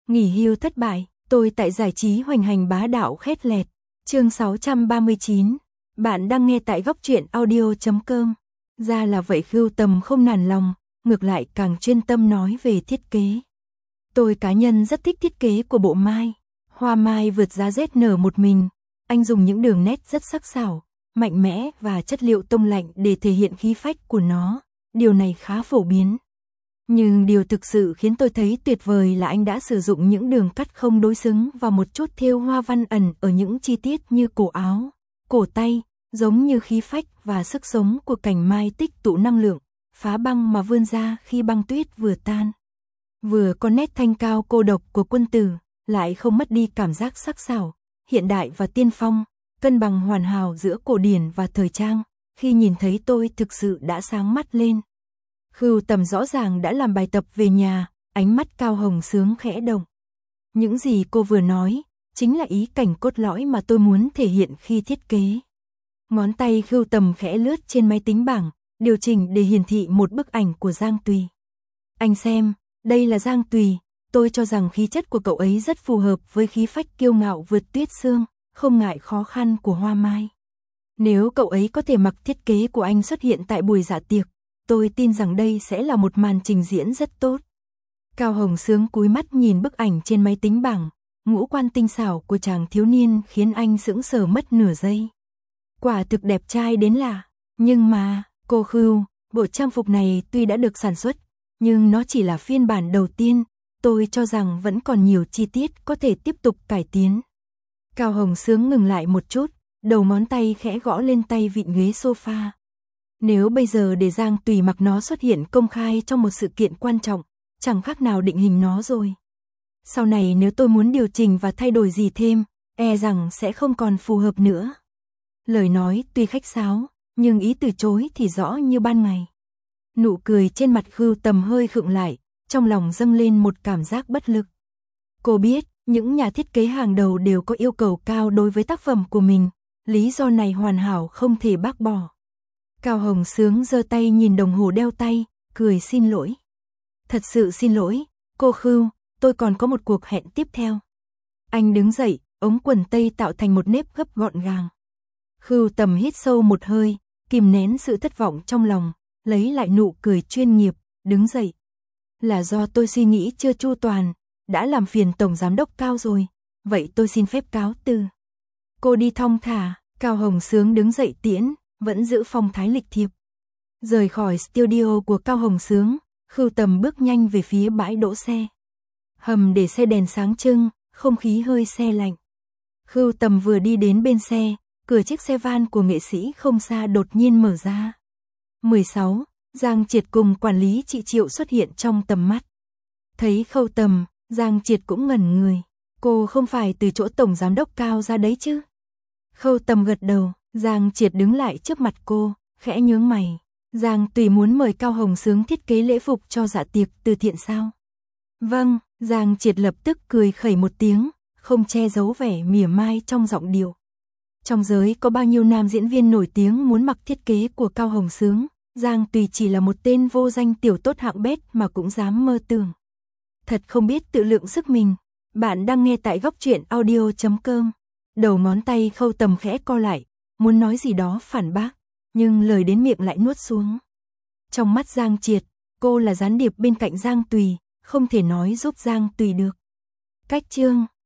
Nghỉ hưu thất bại, tôi tại giải trí hoành hành bá đạo khét lẹt. Chương 639. Bạn đang nghe tại góc truyện audio.com. Ra là vậy, Khưu Tầm không nản lòng, ngược lại càng chuyên tâm nói về thiết kế. Tôi cá nhân rất thích thiết kế của bộ mai. Hoa mai vượt giá rét nở một mình. Anh dùng những đường nét rất sắc sảo, mạnh mẽ và chất liệu tông lạnh để thể hiện khí phách của nó. Điều này khá phổ biến. Nhưng điều thực sự khiến tôi thấy tuyệt vời là anh đã sử dụng những đường cắt không đối xứng và một chút thêu hoa văn ẩn ở những chi tiết như cổ áo, cổ tay, giống như khí phách và sức sống của cành mai tích tụ năng lượng, phá băng mà vươn ra khi băng tuyết vừa tan. Vừa có nét thanh cao cô độc của quân tử, lại không mất đi cảm giác sắc sảo, hiện đại và tiên phong, cân bằng hoàn hảo giữa cổ điển và thời trang. Khi nhìn thấy tôi thực sự đã sáng mắt lên. Khưu Tầm rõ ràng đã làm bài tập về nhà, ánh mắt Cao Hồng Sướng khẽ động. Những gì cô vừa nói, chính là ý cảnh cốt lõi mà tôi muốn thể hiện khi thiết kế. Ngón tay Khưu Tầm khẽ lướt trên máy tính bảng, điều chỉnh để hiển thị một bức ảnh của Giang Tùy. Anh xem, đây là Giang Tùy, tôi cho rằng khí chất của cậu ấy rất phù hợp với khí phách kiêu ngạo vượt tuyết sương, không ngại khó khăn của hoa mai. Nếu cậu ấy có thể mặc thiết kế của anh xuất hiện tại buổi dạ tiệc, tôi tin rằng đây sẽ là một màn trình diễn rất tốt. Cao Hồng Sướng cúi mắt nhìn bức ảnh trên máy tính bảng, ngũ quan tinh xảo của chàng thiếu niên khiến anh sững sờ mất nửa giây. Quả thực đẹp trai đến lạ, nhưng mà, cô Khưu, bộ trang phục này tuy đã được sản xuất, nhưng nó chỉ là phiên bản đầu tiên, tôi cho rằng vẫn còn nhiều chi tiết có thể tiếp tục cải tiến. Cao Hồng Sướng ngừng lại một chút, đầu ngón tay khẽ gõ lên tay vịn ghế sofa. Nếu bây giờ để Giang Tùy mặc nó xuất hiện công khai trong một sự kiện quan trọng, chẳng khác nào định hình nó rồi. Sau này nếu tôi muốn điều chỉnh và thay đổi gì thêm, e rằng sẽ không còn phù hợp nữa. Lời nói tuy khách sáo, nhưng ý từ chối thì rõ như ban ngày. Nụ cười trên mặt Khưu Tầm hơi khựng lại, trong lòng dâng lên một cảm giác bất lực. Cô biết, những nhà thiết kế hàng đầu đều có yêu cầu cao đối với tác phẩm của mình, lý do này hoàn hảo không thể bác bỏ. Cao Hồng Sướng giơ tay nhìn đồng hồ đeo tay, cười xin lỗi. Thật sự xin lỗi, cô Khưu, tôi còn có một cuộc hẹn tiếp theo. Anh đứng dậy, ống quần tây tạo thành một nếp gấp gọn gàng. Khưu Tầm hít sâu một hơi, kìm nén sự thất vọng trong lòng, lấy lại nụ cười chuyên nghiệp, đứng dậy. Là do tôi suy nghĩ chưa chu toàn, đã làm phiền Tổng Giám đốc Cao rồi, vậy tôi xin phép cáo từ. Cô đi thong thả, Cao Hồng Sướng đứng dậy tiễn, vẫn giữ phong thái lịch thiệp. Rời khỏi studio của Cao Hồng Sướng, Khưu Tầm bước nhanh về phía bãi đỗ xe. Hầm để xe đèn sáng trưng, không khí hơi se lạnh. Khưu Tầm vừa đi đến bên xe, cửa chiếc xe van của nghệ sĩ không xa đột nhiên mở ra. 16. Giang Triệt cùng quản lý chị Triệu xuất hiện trong tầm mắt. Thấy Khưu Tầm, Giang Triệt cũng ngẩn người. Cô không phải từ chỗ Tổng Giám đốc Cao ra đấy chứ? Khưu Tầm gật đầu, Giang Triệt đứng lại trước mặt cô, khẽ nhướng mày. Giang Tùy muốn mời Cao Hồng Sướng thiết kế lễ phục cho dạ tiệc từ thiện sao? Vâng, Giang Triệt lập tức cười khẩy một tiếng, không che giấu vẻ mỉa mai trong giọng điệu. Trong giới có bao nhiêu nam diễn viên nổi tiếng muốn mặc thiết kế của Cao Hồng Sướng, Giang Tùy chỉ là một tên vô danh tiểu tốt hạng bét mà cũng dám mơ tưởng. Thật không biết tự lượng sức mình. Bạn đang nghe tại góc truyện audio.com. Đầu ngón tay Khưu Tầm khẽ co lại, muốn nói gì đó phản bác, nhưng lời đến miệng lại nuốt xuống. Trong mắt Giang Triệt, cô là gián điệp bên cạnh Giang Tùy, không thể nói giúp Giang Tùy được. Cách chương